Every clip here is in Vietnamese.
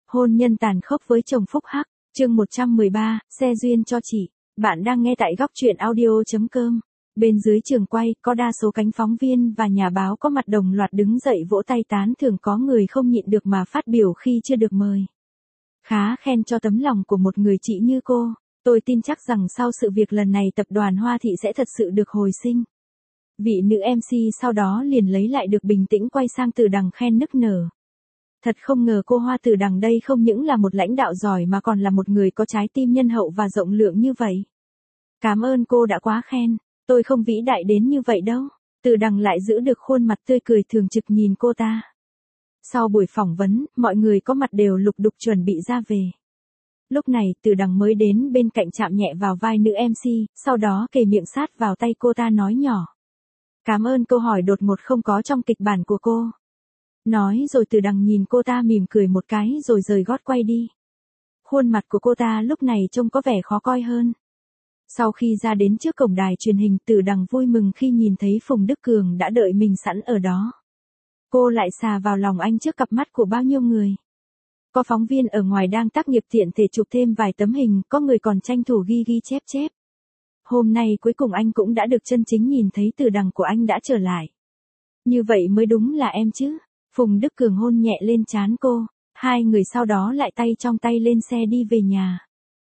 Hôn nhân tàn khốc với chồng phúc hắc, chương 113, xe duyên cho chị. Bạn đang nghe tại góc truyện audio.com. Bên dưới trường quay, có đa số cánh phóng viên và nhà báo có mặt đồng loạt đứng dậy vỗ tay tán thưởng, có người không nhịn được mà phát biểu khi chưa được mời. Khá khen cho tấm lòng của một người chị như cô. Tôi tin chắc rằng sau sự việc lần này tập đoàn Hoa Thị sẽ thật sự được hồi sinh. Vị nữ MC sau đó liền lấy lại được bình tĩnh, quay sang Từ Đằng khen nức nở. Thật không ngờ cô Hoa Từ Đằng đây không những là một lãnh đạo giỏi mà còn là một người có trái tim nhân hậu và rộng lượng như vậy. Cảm ơn cô đã quá khen, tôi không vĩ đại đến như vậy đâu. Từ Đằng lại giữ được khuôn mặt tươi cười thường trực nhìn cô ta. Sau buổi phỏng vấn, mọi người có mặt đều lục đục chuẩn bị ra về. Lúc này Từ Đằng mới đến bên cạnh, chạm nhẹ vào vai nữ MC, sau đó kề miệng sát vào tay cô ta nói nhỏ. Cảm ơn, câu hỏi đột ngột không có trong kịch bản của cô. Nói rồi Từ Đằng nhìn cô ta mỉm cười một cái rồi rời gót quay đi. Khuôn mặt của cô ta lúc này trông có vẻ khó coi hơn. Sau khi ra đến trước cổng đài truyền hình, Từ Đằng vui mừng khi nhìn thấy Phùng Đức Cường đã đợi mình sẵn ở đó. Cô lại xà vào lòng anh trước cặp mắt của bao nhiêu người. Có phóng viên ở ngoài đang tác nghiệp tiện thể chụp thêm vài tấm hình, có người còn tranh thủ ghi chép. Hôm nay cuối cùng anh cũng đã được chân chính nhìn thấy Từ Đằng của anh đã trở lại. Như vậy mới đúng là em chứ. Phùng Đức Cường hôn nhẹ lên trán cô, hai người sau đó lại tay trong tay lên xe đi về nhà.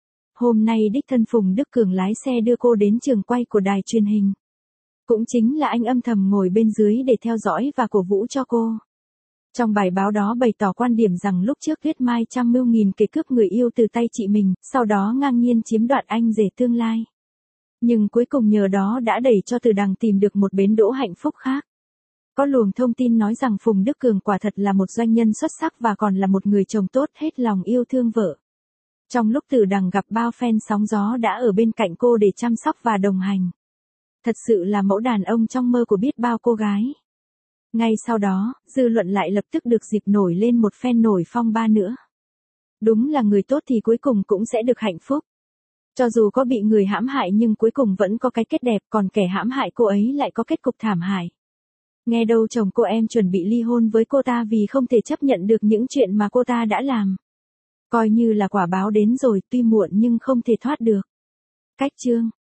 Hôm nay đích thân Phùng Đức Cường lái xe đưa cô đến trường quay của đài truyền hình. Cũng chính là anh âm thầm ngồi bên dưới để theo dõi và cổ vũ cho cô. Trong bài báo đó bày tỏ quan điểm rằng lúc trước Tuyết Mai trăm mưu nghìn kế cướp người yêu từ tay chị mình, sau đó ngang nhiên chiếm đoạt anh rể tương lai. Nhưng cuối cùng nhờ đó đã đẩy cho Từ Đằng tìm được một bến đỗ hạnh phúc khác. Có luồng thông tin nói rằng Phùng Đức Cường quả thật là một doanh nhân xuất sắc và còn là một người chồng tốt, hết lòng yêu thương vợ. Trong lúc Từ Đằng gặp bao fan sóng gió đã ở bên cạnh cô để chăm sóc và đồng hành. Thật sự là mẫu đàn ông trong mơ của biết bao cô gái. Ngay sau đó, dư luận lại lập tức được dịp nổi lên một phen nổi phong ba nữa. Đúng là người tốt thì cuối cùng cũng sẽ được hạnh phúc. Cho dù có bị người hãm hại nhưng cuối cùng vẫn có cái kết đẹp, còn kẻ hãm hại cô ấy lại có kết cục thảm hại. Nghe đâu chồng cô em chuẩn bị ly hôn với cô ta vì không thể chấp nhận được những chuyện mà cô ta đã làm. Coi như là quả báo đến rồi, tuy muộn nhưng không thể thoát được. Cách chương